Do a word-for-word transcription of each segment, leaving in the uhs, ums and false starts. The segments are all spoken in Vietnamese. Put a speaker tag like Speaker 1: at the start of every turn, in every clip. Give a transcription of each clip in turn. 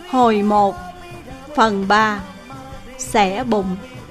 Speaker 1: Hồi một, phần ba, xẻ bụng.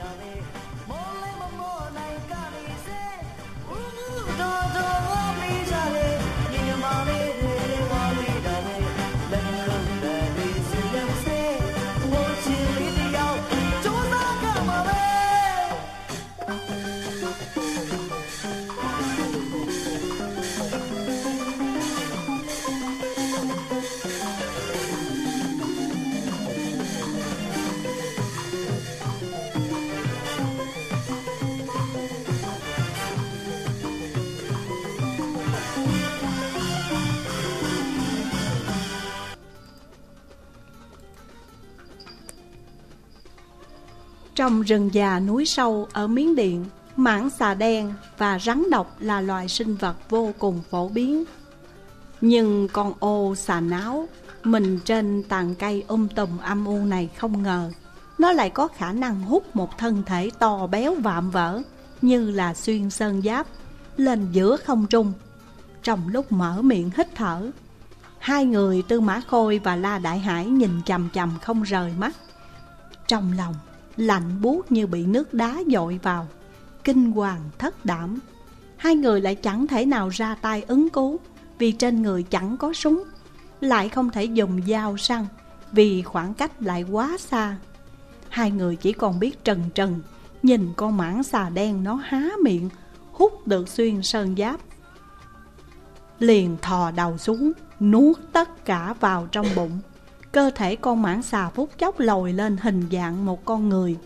Speaker 1: Trong rừng già núi sâu ở Miến Điện, mãng xà đen và rắn độc là loài sinh vật vô cùng phổ biến. Nhưng con ô xà náo mình trên tàn cây um tùm âm u này không ngờ nó lại có khả năng hút một thân thể to béo vạm vỡ như là xuyên sơn giáp lên giữa không trung. Trong lúc mở miệng hít thở, hai người Tư Mã Khôi và La Đại Hải nhìn chằm chằm không rời mắt. Trong lòng lạnh buốt như bị nước đá dội vào, kinh hoàng thất đảm. Hai người lại chẳng thể nào ra tay ứng cứu, vì trên người chẳng có súng, lại không thể dùng dao săn vì khoảng cách lại quá xa. Hai người chỉ còn biết trần trần nhìn con mãng xà đen nó há miệng hút được xuyên sơn giáp, liền thò đầu xuống nuốt tất cả vào trong bụng. Cơ thể con mãng xà phút chốc lồi lên hình dạng một con người.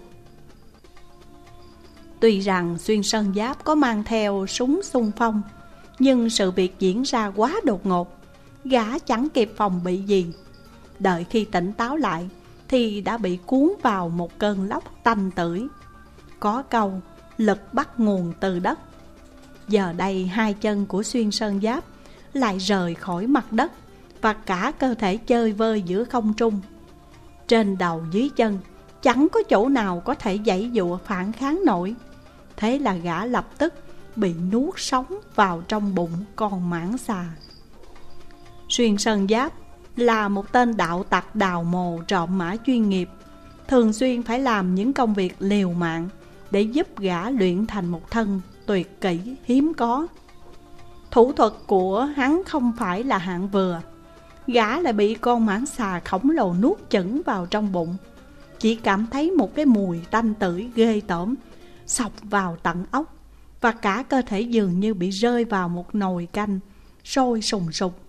Speaker 1: Tuy rằng xuyên sơn giáp có mang theo súng xung phong, nhưng sự việc diễn ra quá đột ngột, gã chẳng kịp phòng bị gì. Đợi khi tỉnh táo lại thì đã bị cuốn vào một cơn lốc tanh tưởi. Có câu lực bắt nguồn từ đất. Giờ đây hai chân của xuyên sơn giáp lại rời khỏi mặt đất, và cả cơ thể chơi vơi giữa không trung. Trên đầu dưới chân chẳng có chỗ nào có thể giãy giụa phản kháng nổi. Thế là gã lập tức bị nuốt sống vào trong bụng con mãng xà. Xuyên sơn giáp là một tên đạo tặc đào mồ trộm mã chuyên nghiệp, thường xuyên phải làm những công việc liều mạng để giúp gã luyện thành một thân tuyệt kỹ hiếm có. Thủ thuật của hắn không phải là hạng vừa. Gã lại bị con mãng xà khổng lồ nuốt chửng vào trong bụng, chỉ cảm thấy một cái mùi tanh tưởi ghê tởm xộc vào tận óc, và cả cơ thể dường như bị rơi vào một nồi canh sôi sùng sục.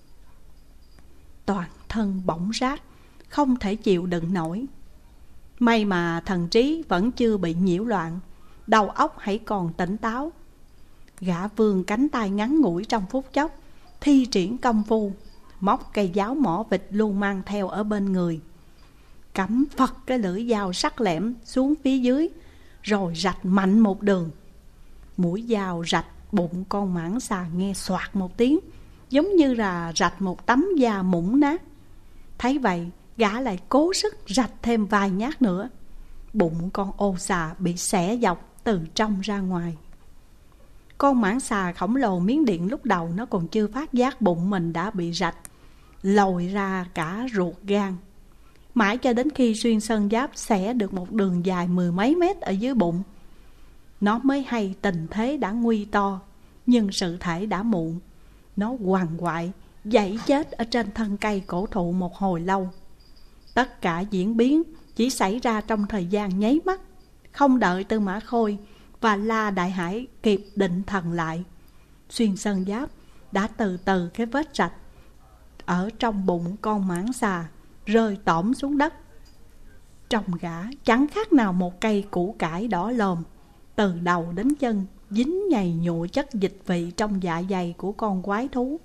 Speaker 1: Toàn thân bỏng rát, không thể chịu đựng nổi. May mà thần trí vẫn chưa bị nhiễu loạn, đầu óc hãy còn tỉnh táo. Gã vươn cánh tay ngắn ngủi trong phút chốc, thi triển công phu, móc cây giáo mỏ vịt luôn mang theo ở bên người, cắm phật cái lưỡi dao sắc lẻm xuống phía dưới, rồi rạch mạnh một đường. Mũi dao rạch bụng con mãng xà nghe xoạt một tiếng, giống như là rạch một tấm da mũng nát. Thấy vậy, gã lại cố sức rạch thêm vài nhát nữa. Bụng con ô xà bị xẻ dọc từ trong ra ngoài. Con mãng xà khổng lồ Miến Điện lúc đầu nó còn chưa phát giác bụng mình đã bị rạch, lồi ra cả ruột gan. Mãi cho đến khi xuyên sơn giáp xẻ được một đường dài mười mấy mét ở dưới bụng, nó mới hay tình thế đã nguy to. Nhưng sự thể đã muộn. Nó quằn quại giãy chết ở trên thân cây cổ thụ một hồi lâu. Tất cả diễn biến chỉ xảy ra trong thời gian nháy mắt. Không đợi Tư Mã Khôi và La Đại Hải kịp định thần lại, xuyên sơn giáp đã từ từ cái vết rạch ở trong bụng con mãng xà rơi tõm xuống đất. Trong gã chẳng khác nào một cây củ cải đỏ lòm, từ đầu đến chân dính nhầy nhụa chất dịch vị trong dạ dày của con quái thú.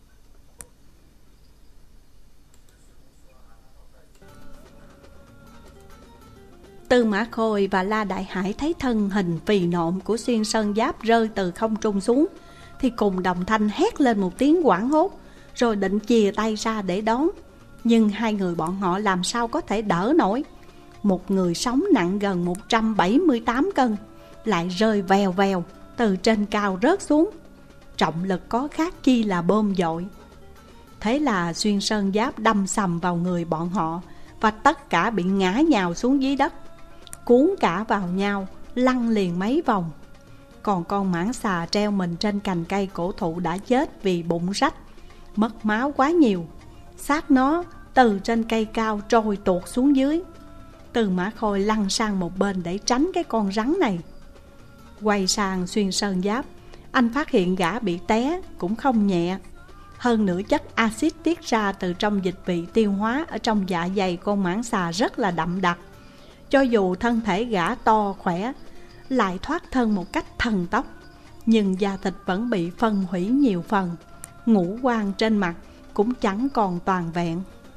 Speaker 1: Tư Mã Khôi và La Đại Hải thấy thân hình phì nộm của xuyên sơn giáp rơi từ không trung xuống, thì cùng đồng thanh hét lên một tiếng hoảng hốt, rồi định chìa tay ra để đón. Nhưng hai người bọn họ làm sao có thể đỡ nổi. Một người sống nặng gần một trăm bảy mươi tám cân lại rơi vèo vèo từ trên cao rớt xuống, trọng lực có khác chi là bom dội. Thế là xuyên sơn giáp đâm sầm vào người bọn họ, và tất cả bị ngã nhào xuống dưới đất, cuốn cả vào nhau, lăn liền mấy vòng. Còn con mãng xà treo mình trên cành cây cổ thụ đã chết vì bụng rách, mất máu quá nhiều. Xác nó từ trên cây cao trôi tuột xuống dưới. Tư Mã Khôi lăn sang một bên để tránh cái con rắn này. Quay sang Xuyên Sơn Giáp, anh phát hiện gã bị té cũng không nhẹ. Hơn nữa chất axit tiết ra từ trong dịch vị tiêu hóa ở trong dạ dày con mãng xà rất là đậm đặc. Cho dù thân thể gã to khỏe, lại thoát thân một cách thần tốc, nhưng da thịt vẫn bị phân hủy nhiều phần, ngũ quan trên mặt cũng chẳng còn toàn vẹn.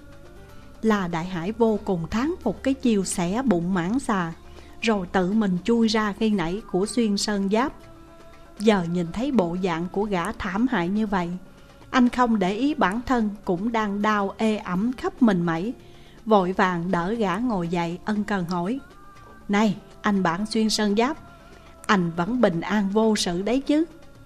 Speaker 1: La Đại Hải vô cùng thán phục cái chiêu xẻ bụng mãng xà, rồi tự mình chui ra khi nãy của Xuyên Sơn Giáp. Giờ nhìn thấy bộ dạng của gã thảm hại như vậy, anh không để ý bản thân cũng đang đau ê ẩm khắp mình mẩy, vội vàng đỡ gã ngồi dậy, ân cần hỏi: "Này, anh bạn Xuyên Sơn Giáp, anh vẫn bình an vô sự đấy chứ?"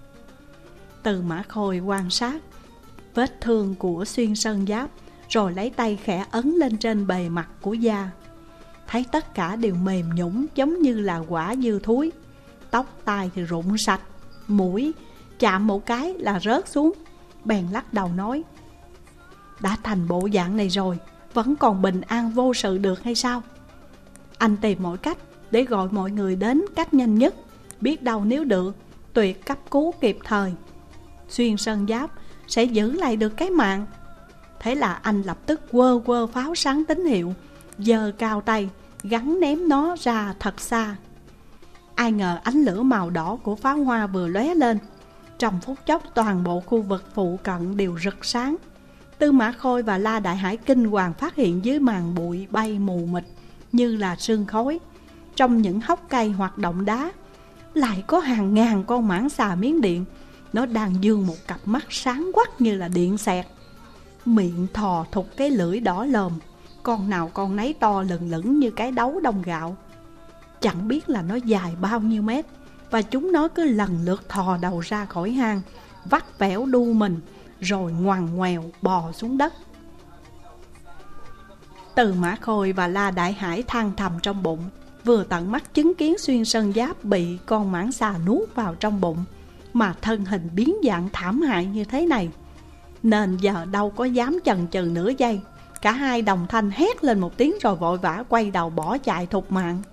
Speaker 1: Tư Mã Khôi quan sát vết thương của Xuyên Sơn Giáp, rồi lấy tay khẽ ấn lên trên bề mặt của da. Thấy tất cả đều mềm nhũn giống như là quả dưa thúi. Tóc tai thì rụng sạch, mũi chạm một cái là rớt xuống. Bèn lắc đầu nói: "Đã thành bộ dạng này rồi, vẫn còn bình an vô sự được hay sao? Anh tìm mọi cách để gọi mọi người đến cách nhanh nhất, biết đâu nếu được, tuyệt cấp cứu kịp thời, Xuyên Sơn Giáp sẽ giữ lại được cái mạng." Thế là anh lập tức quơ quơ pháo sáng tín hiệu, giơ cao tay gắn ném nó ra thật xa. Ai ngờ ánh lửa màu đỏ của pháo hoa vừa lóe lên, trong phút chốc toàn bộ khu vực phụ cận đều rực sáng. Tư Mã Khôi và La Đại Hải kinh hoàng phát hiện dưới màn bụi bay mù mịt như là sương khói, trong những hốc cây hoặc động đá lại có hàng ngàn con mãng xà Miến Điện. Nó đang dương một cặp mắt sáng quắc như là điện xẹt, miệng thò thụt cái lưỡi đỏ lòm, con nào con nấy to lừng lững như cái đấu đông gạo. Chẳng biết là nó dài bao nhiêu mét, và chúng nó cứ lần lượt thò đầu ra khỏi hang, vắt vẻo đu mình, rồi ngoằn ngoèo bò xuống đất. Tư Mã Khôi và La Đại Hải than thầm trong bụng, vừa tận mắt chứng kiến Xuyên Sơn Giáp bị con mãng xà nuốt vào trong bụng, mà thân hình biến dạng thảm hại như thế này, nên giờ đâu có dám chần chừ nửa giây. Cả hai đồng thanh hét lên một tiếng rồi vội vã quay đầu bỏ chạy thục mạng.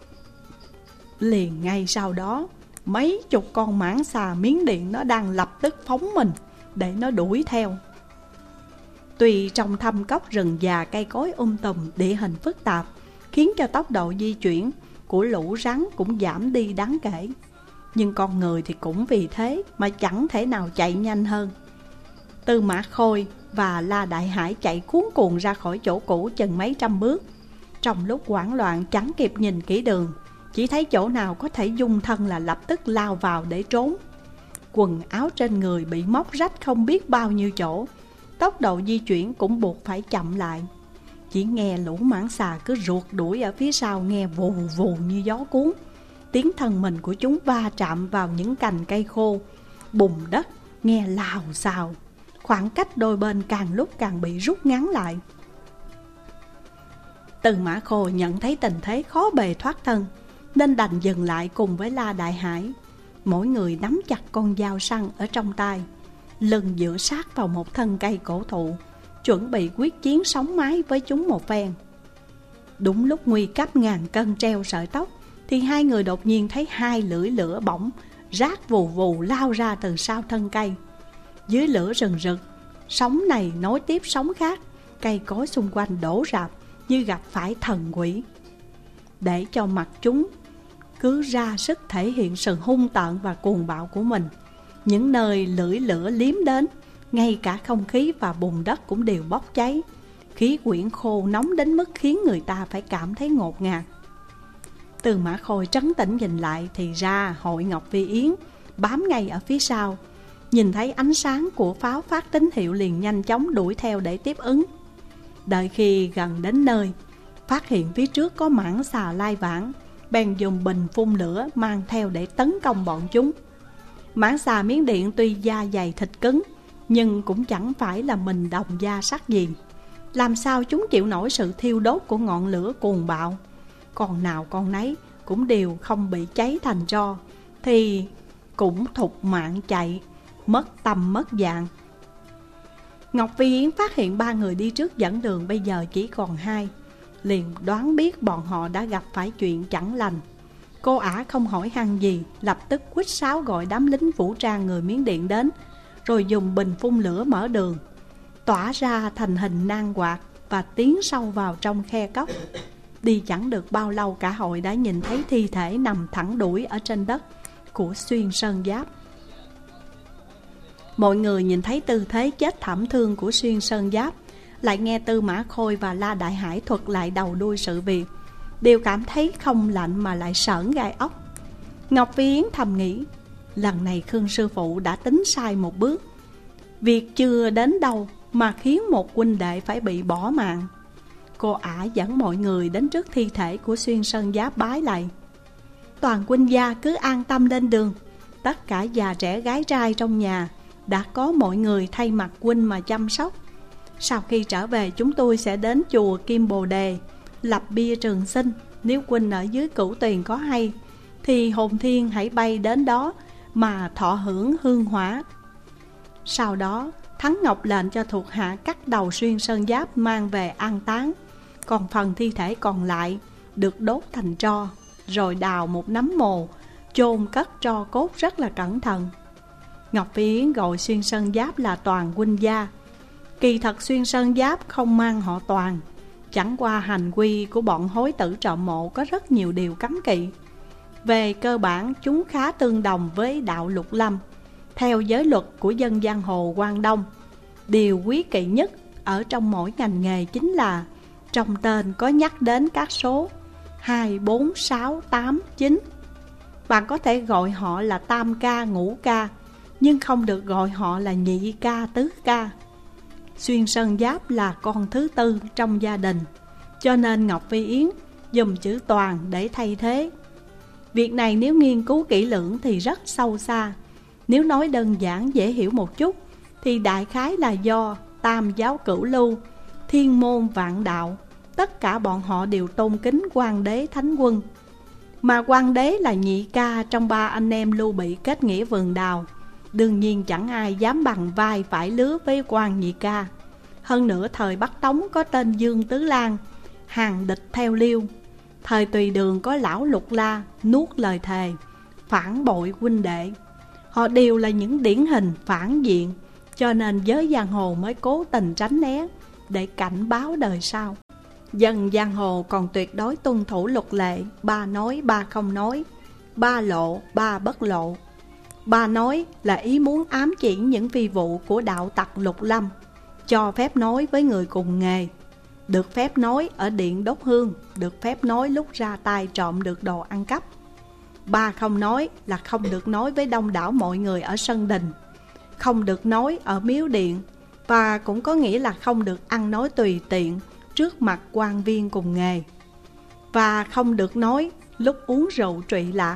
Speaker 1: Liền ngay sau đó, mấy chục con mãng xà Miến Điện nó đang lập tức phóng mình để nó đuổi theo. Tuy trong thâm cốc rừng già cây cối um tùm, địa hình phức tạp, khiến cho tốc độ di chuyển của lũ rắn cũng giảm đi đáng kể, nhưng con người thì cũng vì thế mà chẳng thể nào chạy nhanh hơn. Tư Mã Khôi và La Đại Hải chạy cuống cuồng ra khỏi chỗ cũ chừng mấy trăm bước. Trong lúc hoảng loạn chẳng kịp nhìn kỹ đường, chỉ thấy chỗ nào có thể dung thân là lập tức lao vào để trốn. Quần áo trên người bị móc rách không biết bao nhiêu chỗ, tốc độ di chuyển cũng buộc phải chậm lại. Chỉ nghe lũ mãng xà cứ ruột đuổi ở phía sau, nghe vù vù như gió cuốn. Tiếng thân mình của chúng va chạm vào những cành cây khô, bùn đất nghe lào xào. Khoảng cách đôi bên càng lúc càng bị rút ngắn lại. Tư Mã Khôi nhận thấy tình thế khó bề thoát thân, nên đành dừng lại cùng với La Đại Hải. Mỗi người nắm chặt con dao săn ở trong tay, lưng dựa sát vào một thân cây cổ thụ, chuẩn bị quyết chiến sống mái với chúng một phen. Đúng lúc nguy cấp ngàn cân treo sợi tóc, thì hai người đột nhiên thấy hai lưỡi lửa bỏng rát vù vù lao ra từ sau thân cây. Dưới lửa rừng rực, sóng này nối tiếp sóng khác, cây cối xung quanh đổ rạp như gặp phải thần quỷ. Để cho mặt chúng cứ ra sức thể hiện sự hung tợn và cuồng bạo của mình, những nơi lưỡi lửa liếm đến, ngay cả không khí và bùn đất cũng đều bốc cháy. Khí quyển khô nóng đến mức khiến người ta phải cảm thấy ngột ngạt. Tư Mã Khôi trấn tĩnh nhìn lại, thì ra Hội Ngọc Vi Yến bám ngay ở phía sau. Nhìn thấy ánh sáng của pháo phát tín hiệu liền nhanh chóng đuổi theo để tiếp ứng. Đợi khi gần đến nơi, phát hiện phía trước có mãng xà lai vãng, bèn dùng bình phun lửa mang theo để tấn công bọn chúng. Mãng xà Miến Điện tuy da dày thịt cứng, nhưng cũng chẳng phải là mình đồng da sắt gì. làm sao chúng chịu nổi sự thiêu đốt của ngọn lửa cuồng bạo. Con nào con nấy cũng đều không bị cháy thành tro, thì cũng thục mạng chạy, mất tâm mất dạng. Ngọc Phi Yến phát hiện ba người đi trước dẫn đường bây giờ chỉ còn hai, liền đoán biết bọn họ đã gặp phải chuyện chẳng lành. Cô ả không hỏi han gì, lập tức huýt sáo gọi đám lính vũ trang người Miến Điện đến, rồi dùng bình phun lửa mở đường, tỏa ra thành hình nan quạt và tiến sâu vào trong khe cốc. Đi chẳng được bao lâu, cả hội đã nhìn thấy thi thể nằm thẳng đuổi ở trên đất của Xuyên Sơn Giáp. Mọi người nhìn thấy tư thế chết thảm thương của Xuyên Sơn Giáp, lại nghe Tư Mã Khôi và La Đại Hải thuật lại đầu đuôi sự việc, đều cảm thấy không lạnh mà lại sởn gai ốc. Ngọc Phi Yến thầm nghĩ, lần này Khương sư phụ đã tính sai một bước. Việc chưa đến đâu mà khiến một huynh đệ phải bị bỏ mạng. Cô ả dẫn mọi người đến trước thi thể của Xuyên Sơn Giáp bái lạy. Toàn huynh gia cứ an tâm lên đường. Tất cả già trẻ gái trai trong nhà đã có mọi người thay mặt huynh mà chăm sóc. Sau khi trở về, chúng tôi sẽ đến chùa Kim Bồ Đề lập bia trường sinh. Nếu huynh ở dưới Cửu Tuyền có hay, thì hồn thiên hãy bay đến đó mà thọ hưởng hương hỏa. Sau đó Thắng Ngọc lệnh cho thuộc hạ cắt đầu Xuyên Sơn Giáp mang về an táng. Còn phần thi thể còn lại được đốt thành tro, rồi đào một nấm mồ, chôn cất tro cốt rất là cẩn thận. Ngọc Phi Yến gọi Xuyên Sơn Giáp là Toàn huynh gia. Kỳ thật Xuyên Sơn Giáp không mang họ Toàn, chẳng qua hành quy của bọn hối tử trộm mộ có rất nhiều điều cấm kỵ. Về cơ bản chúng khá tương đồng với đạo Lục Lâm. Theo giới luật của dân giang hồ Quang Đông, điều quý kỵ nhất ở trong mỗi ngành nghề chính là trong tên có nhắc đến các số hai, bốn, sáu, tám, chín. Bạn có thể gọi họ là tam ca, ngũ ca, nhưng không được gọi họ là nhị ca, tứ ca. Xuyên Sơn Giáp là con thứ tư trong gia đình, cho nên Ngọc Phi Yến dùng chữ Toàn để thay thế. Việc này nếu nghiên cứu kỹ lưỡng thì rất sâu xa. Nếu nói đơn giản dễ hiểu một chút, thì đại khái là do tam giáo cửu lưu, thiên môn vạn đạo, tất cả bọn họ đều tôn kính Hoàng đế Thánh Quân. Mà Hoàng đế là nhị ca trong ba anh em Lưu Bị kết nghĩa vườn đào, đương nhiên chẳng ai dám bằng vai phải lứa với Quan nhị ca. Hơn nữa thời Bắc Tống có tên Dương Tứ Lan, hàng địch theo Liêu. Thời Tùy Đường có lão Lục La, nuốt lời thề, phản bội huynh đệ. Họ đều là những điển hình phản diện, cho nên giới giang hồ mới cố tình tránh né để cảnh báo đời sau. Dân giang hồ còn tuyệt đối tuân thủ luật lệ ba nói ba không nói, ba lộ ba bất lộ. Ba nói là ý muốn ám chỉ những vi vụ của đạo tặc Lục Lâm, cho phép nói với người cùng nghề, được phép nói ở điện đốt hương, được phép nói lúc ra tay trộm được đồ ăn cắp. Ba không nói là không được nói với đông đảo mọi người ở sân đình, không được nói ở miếu điện, và cũng có nghĩa là không được ăn nói tùy tiện trước mặt quan viên cùng nghề, và không được nói lúc uống rượu trụy lạc.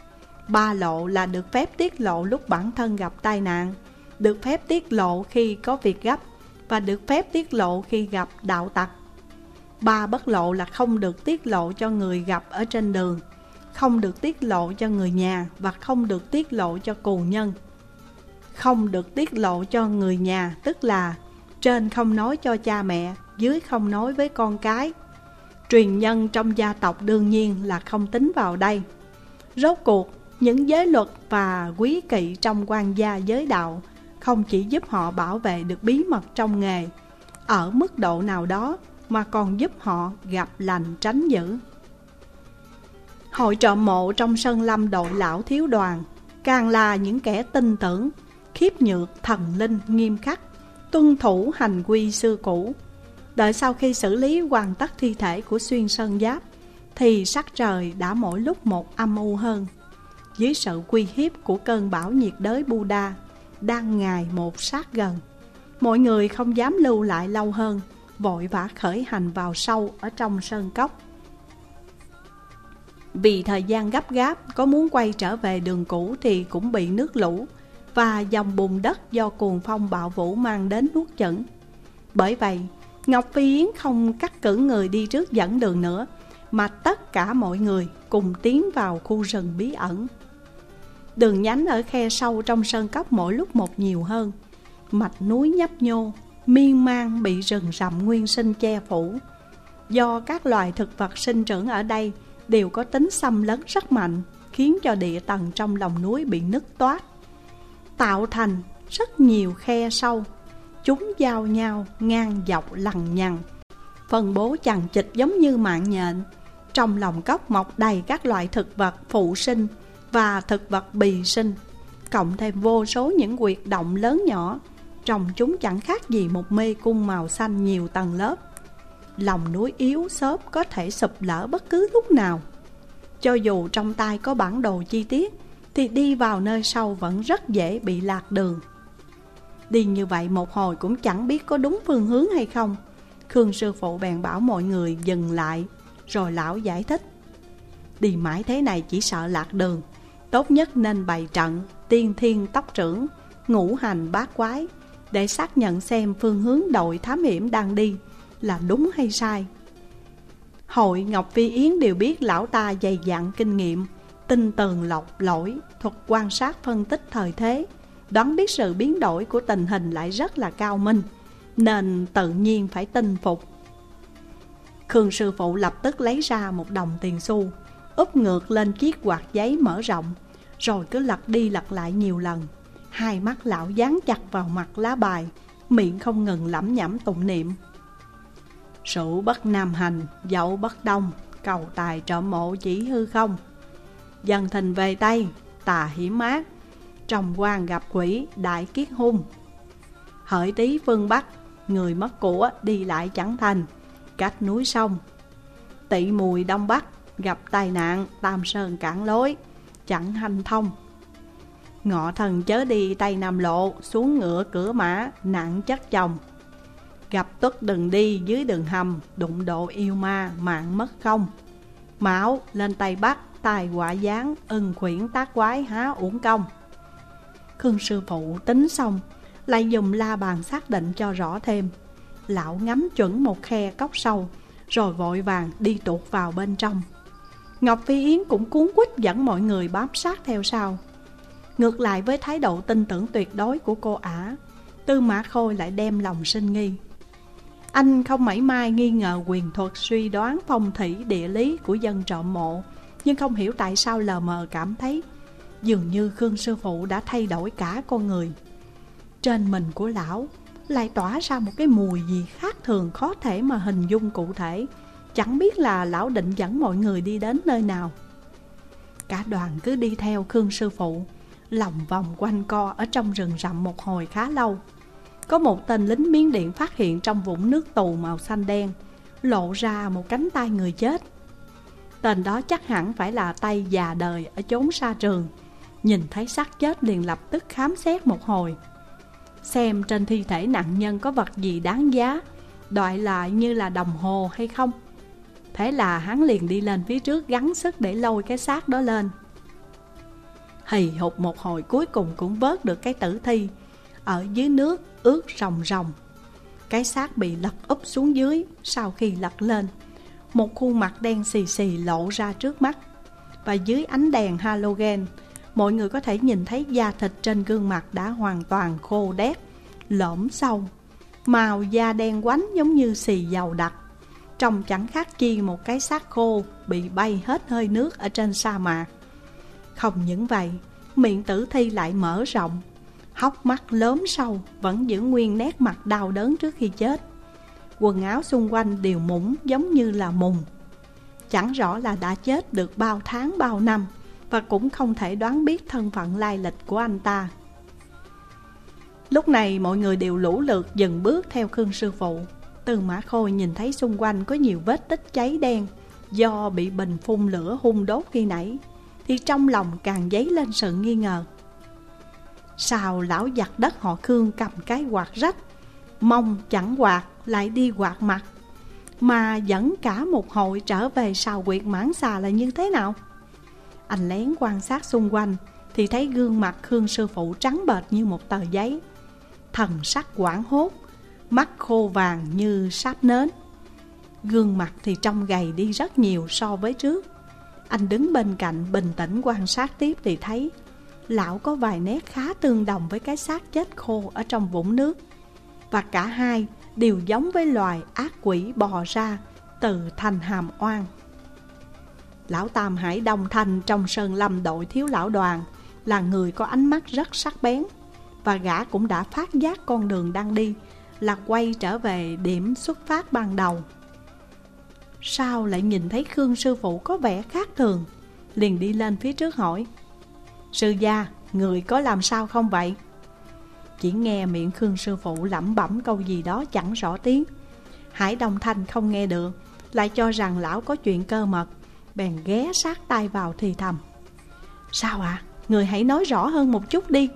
Speaker 1: Ba lộ là được phép tiết lộ lúc bản thân gặp tai nạn, được phép tiết lộ khi có việc gấp, và được phép tiết lộ khi gặp đạo tặc. Ba bất lộ là không được tiết lộ cho người gặp ở trên đường, không được tiết lộ cho người nhà, và không được tiết lộ cho cù nhân. Không được tiết lộ cho người nhà, tức là trên không nói cho cha mẹ, dưới không nói với con cái. Truyền nhân trong gia tộc đương nhiên là không tính vào đây. Rốt cuộc, những giới luật và quý kỵ trong quan gia giới đạo không chỉ giúp họ bảo vệ được bí mật trong nghề ở mức độ nào đó, mà còn giúp họ gặp lành tránh dữ. Hội trộm mộ trong Sơn Lâm đội lão thiếu đoàn càng là những kẻ tin tưởng, khiếp nhược thần linh nghiêm khắc, tuân thủ hành quy xưa cũ. Đợi sau khi xử lý hoàn tất thi thể của Xuyên Sơn Giáp, thì sắc trời đã mỗi lúc một âm u hơn. Dưới sự uy hiếp của cơn bão nhiệt đới Buddha đang ngày một sát gần, mọi người không dám lưu lại lâu hơn, vội vã khởi hành vào sâu ở trong sơn cốc. Vì thời gian gấp gáp, có muốn quay trở về đường cũ thì cũng bị nước lũ và dòng bùn đất do cuồng phong bạo vũ mang đến nuốt chửng. Bởi vậy, Ngọc Phi Yến không cắt cử người đi trước dẫn đường nữa, mà tất cả mọi người cùng tiến vào khu rừng bí ẩn. Đường nhánh ở khe sâu trong sơn cốc mỗi lúc một nhiều hơn. Mạch núi nhấp nhô, miên man bị rừng rậm nguyên sinh che phủ. Do các loài thực vật sinh trưởng ở đây đều có tính xâm lấn rất mạnh, khiến cho địa tầng trong lòng núi bị nứt toát, tạo thành rất nhiều khe sâu. Chúng giao nhau ngang dọc lằng nhằng, phân bố chằng chịt giống như mạng nhện. Trong lòng cốc mọc đầy các loại thực vật phụ sinh và thực vật bì sinh, cộng thêm vô số những huyệt động lớn nhỏ. Trông chúng chẳng khác gì một mê cung màu xanh nhiều tầng lớp. Lòng núi yếu xốp có thể sụp lở bất cứ lúc nào. Cho dù trong tay có bản đồ chi tiết thì đi vào nơi sâu vẫn rất dễ bị lạc đường. Đi như vậy một hồi cũng chẳng biết có đúng phương hướng hay không. Khương sư phụ bèn bảo mọi người dừng lại, rồi lão giải thích: đi mãi thế này chỉ sợ lạc đường, tốt nhất nên bày trận tiên thiên tóc trưởng, ngũ hành bát quái, để xác nhận xem phương hướng đội thám hiểm đang đi là đúng hay sai. Hội Ngọc Phi Yến đều biết lão ta dày dặn kinh nghiệm, tinh tường lọc lỗi, thuật quan sát phân tích thời thế, đoán biết sự biến đổi của tình hình lại rất là cao minh, nên tự nhiên phải tin phục. Khương sư phụ lập tức lấy ra một đồng tiền xu, úp ngược lên chiếc quạt giấy mở rộng, rồi cứ lật đi lật lại nhiều lần. Hai mắt lão dán chặt vào mặt lá bài, miệng không ngừng lẩm nhẩm tụng niệm: Sửu bất nam hành, dậu bất đông, cầu tài trộm mộ chỉ hư không. Dần thình về Tây, tà hiểm ác, trồng quan gặp quỷ, đại kiết hung. Hợi Tý phương Bắc, người mất của đi lại chẳng thành, cách núi sông. Tỵ Mùi Đông Bắc, gặp tai nạn, tam sơn cản lối, chẳng hành thông. Ngọ Thần chớ đi Tây Nam Lộ, xuống ngựa cửa mã, nặng chất chồng. Gặp Tuất đừng đi dưới đường hầm, đụng độ yêu ma, mạng mất không. Mão lên Tây Bắc, tài quả giáng, ưng khuyển tác quái há uổng công. Khương sư phụ tính xong, lại dùng la bàn xác định cho rõ thêm. Lão ngắm chuẩn một khe cốc sâu, rồi vội vàng đi tuột vào bên trong. Ngọc Phi Yến cũng cuống quýt dẫn mọi người bám sát theo sau. Ngược lại với thái độ tin tưởng tuyệt đối của cô ả, Tư Mã Khôi lại đem lòng sinh nghi. Anh không mảy may nghi ngờ quyền thuật suy đoán phong thủy địa lý của dân trộm mộ, nhưng không hiểu tại sao lờ mờ cảm thấy dường như Khương sư phụ đã thay đổi cả con người. Trên mình của lão lại tỏa ra một cái mùi gì khác thường, khó thể mà hình dung cụ thể. Chẳng biết là lão định dẫn mọi người đi đến nơi nào. Cả đoàn cứ đi theo Khương sư phụ, lòng vòng quanh co ở trong rừng rậm một hồi khá lâu. Có một tên lính Miến Điện phát hiện trong vũng nước tù màu xanh đen lộ ra một cánh tay người chết. Tên đó chắc hẳn phải là tay già đời ở chốn xa trường. Nhìn thấy xác chết liền lập tức khám xét một hồi, xem trên thi thể nạn nhân có vật gì đáng giá, đọi lại như là đồng hồ hay không. Thế là hắn liền đi lên phía trước gắng sức để lôi cái xác đó lên. Hì hục một hồi cuối cùng cũng vớt được cái tử thi ở dưới nước ướt ròng ròng. Cái xác bị lật úp xuống dưới. Sau khi lật lên, một khuôn mặt đen xì xì lộ ra trước mắt, và dưới ánh đèn halogen, mọi người có thể nhìn thấy da thịt trên gương mặt đã hoàn toàn khô đét, lõm sâu, màu da đen quánh giống như xì dầu đặc. Trông chẳng khác chi một cái xác khô bị bay hết hơi nước ở trên sa mạc. Không những vậy, miệng tử thi lại mở rộng, hốc mắt lốm sâu, vẫn giữ nguyên nét mặt đau đớn trước khi chết. Quần áo xung quanh đều mũng giống như là mùng. Chẳng rõ là đã chết được bao tháng bao năm, và cũng không thể đoán biết thân phận lai lịch của anh ta. Lúc này mọi người đều lũ lượt dừng bước theo Khương sư phụ. Tư Mã Khôi nhìn thấy xung quanh có nhiều vết tích cháy đen do bị bình phun lửa hun đốt khi nãy, thì trong lòng càng dấy lên sự nghi ngờ. Sao lão giặc đất họ Khương cầm cái quạt rách, mông chẳng quạt lại đi quạt mặt, mà dẫn cả một hội trở về sào quyệt mãn xà là như thế nào? Anh lén quan sát xung quanh thì thấy gương mặt Khương sư phụ trắng bệch như một tờ giấy, thần sắc hoảng hốt, mắt khô vàng như sáp nến. Gương mặt thì trông gầy đi rất nhiều so với trước. Anh đứng bên cạnh bình tĩnh quan sát tiếp thì thấy lão có vài nét khá tương đồng với cái xác chết khô ở trong vũng nước. Và cả hai đều giống với loài ác quỷ bò ra từ thành hàm oan. Lão Tam Hải Đông Thanh trong sơn lâm đội thiếu lão Đoàn là người có ánh mắt rất sắc bén, và gã cũng đã phát giác con đường đang đi là quay trở về điểm xuất phát ban đầu. Sao lại nhìn thấy Khương sư phụ có vẻ khác thường, liền đi lên phía trước hỏi: Sư gia, người có làm sao không vậy? Chỉ nghe miệng Khương sư phụ lẩm bẩm câu gì đó chẳng rõ tiếng. Hải Đông Thanh không nghe được, lại cho rằng lão có chuyện cơ mật, bèn ghé sát tai vào thì thầm: Sao ạ? À? Người hãy nói rõ hơn một chút đi.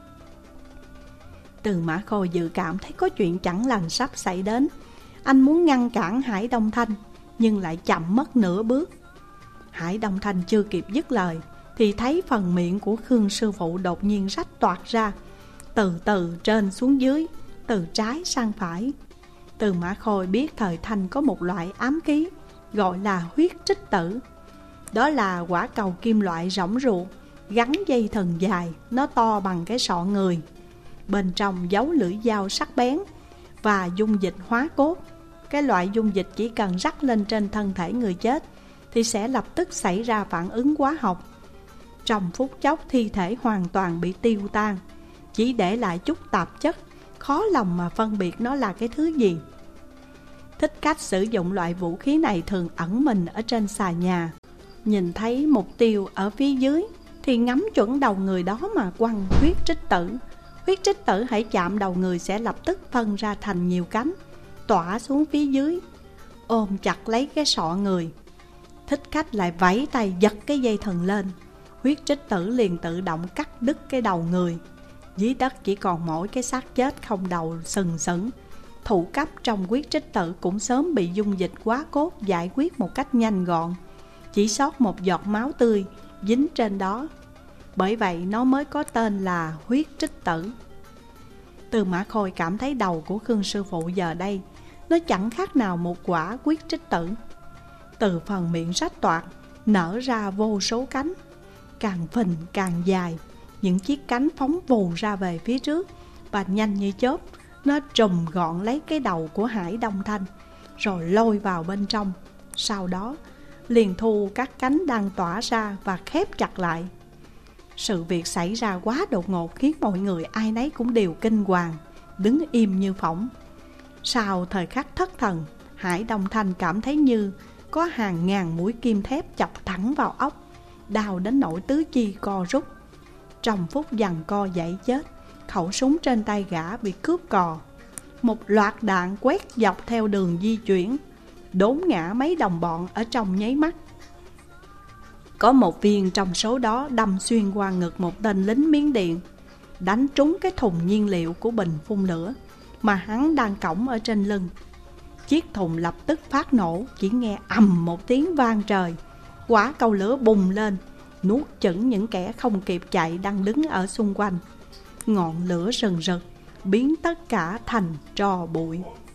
Speaker 1: Từ Mã Khôi dự cảm thấy có chuyện chẳng lành sắp xảy đến. Anh muốn ngăn cản Hải Đông Thanh, nhưng lại chậm mất nửa bước. Hải Đông Thanh chưa kịp dứt lời thì thấy phần miệng của Khương sư phụ đột nhiên rách toạc ra, từ từ trên xuống dưới, từ trái sang phải. Từ Mã Khôi biết thời Thanh có một loại ám khí gọi là huyết trích tử. Đó là quả cầu kim loại rỗng ruột, gắn dây thần dài, nó to bằng cái sọ người. Bên trong giấu lưỡi dao sắc bén và dung dịch hóa cốt. Cái loại dung dịch chỉ cần rắc lên trên thân thể người chết thì sẽ lập tức xảy ra phản ứng hóa học. Trong phút chốc thi thể hoàn toàn bị tiêu tan, chỉ để lại chút tạp chất, khó lòng mà phân biệt nó là cái thứ gì. Thích cách sử dụng loại vũ khí này thường ẩn mình ở trên xà nhà. Nhìn thấy mục tiêu ở phía dưới thì ngắm chuẩn đầu người đó mà quăng huyết trích tử. Huyết trích tử hãy chạm đầu người sẽ lập tức phân ra thành nhiều cánh, tỏa xuống phía dưới, ôm chặt lấy cái sọ người. Thích khách lại vẫy tay giật cái dây thần lên, huyết trích tử liền tự động cắt đứt cái đầu người. Dưới đất chỉ còn mỗi cái xác chết không đầu sừng sững. Thủ cấp trong huyết trích tử cũng sớm bị dung dịch hóa cốt giải quyết một cách nhanh gọn, chỉ sót một giọt máu tươi dính trên đó. Bởi vậy nó mới có tên là huyết trích tử. Từ Mã Khôi cảm thấy đầu của Khương sư phụ giờ đây nó chẳng khác nào một quả huyết trích tử. Từ phần miệng rách toạc nở ra vô số cánh, càng phình càng dài. Những chiếc cánh phóng vù ra về phía trước, và nhanh như chớp nó trùm gọn lấy cái đầu của Hải Đông Thanh, rồi lôi vào bên trong. Sau đó liền thu các cánh đang tỏa ra và khép chặt lại. Sự việc xảy ra quá đột ngột khiến mọi người ai nấy cũng đều kinh hoàng, đứng im như phỏng. Sau thời khắc thất thần, Hải Đông Thanh cảm thấy như có hàng ngàn mũi kim thép chọc thẳng vào óc, đau đến nỗi tứ chi co rút. Trong phút giằng co dãy chết, khẩu súng trên tay gã bị cướp cò. Một loạt đạn quét dọc theo đường di chuyển, đốn ngã mấy đồng bọn ở trong nháy mắt. Có một viên trong số đó đâm xuyên qua ngực một tên lính Miến Điện, đánh trúng cái thùng nhiên liệu của bình phun lửa mà hắn đang cõng ở trên lưng. Chiếc thùng lập tức phát nổ, chỉ nghe ầm một tiếng vang trời. Quả cầu lửa bùng lên, nuốt chửng những kẻ không kịp chạy đang đứng ở xung quanh. Ngọn lửa rừng rực biến tất cả thành tro bụi.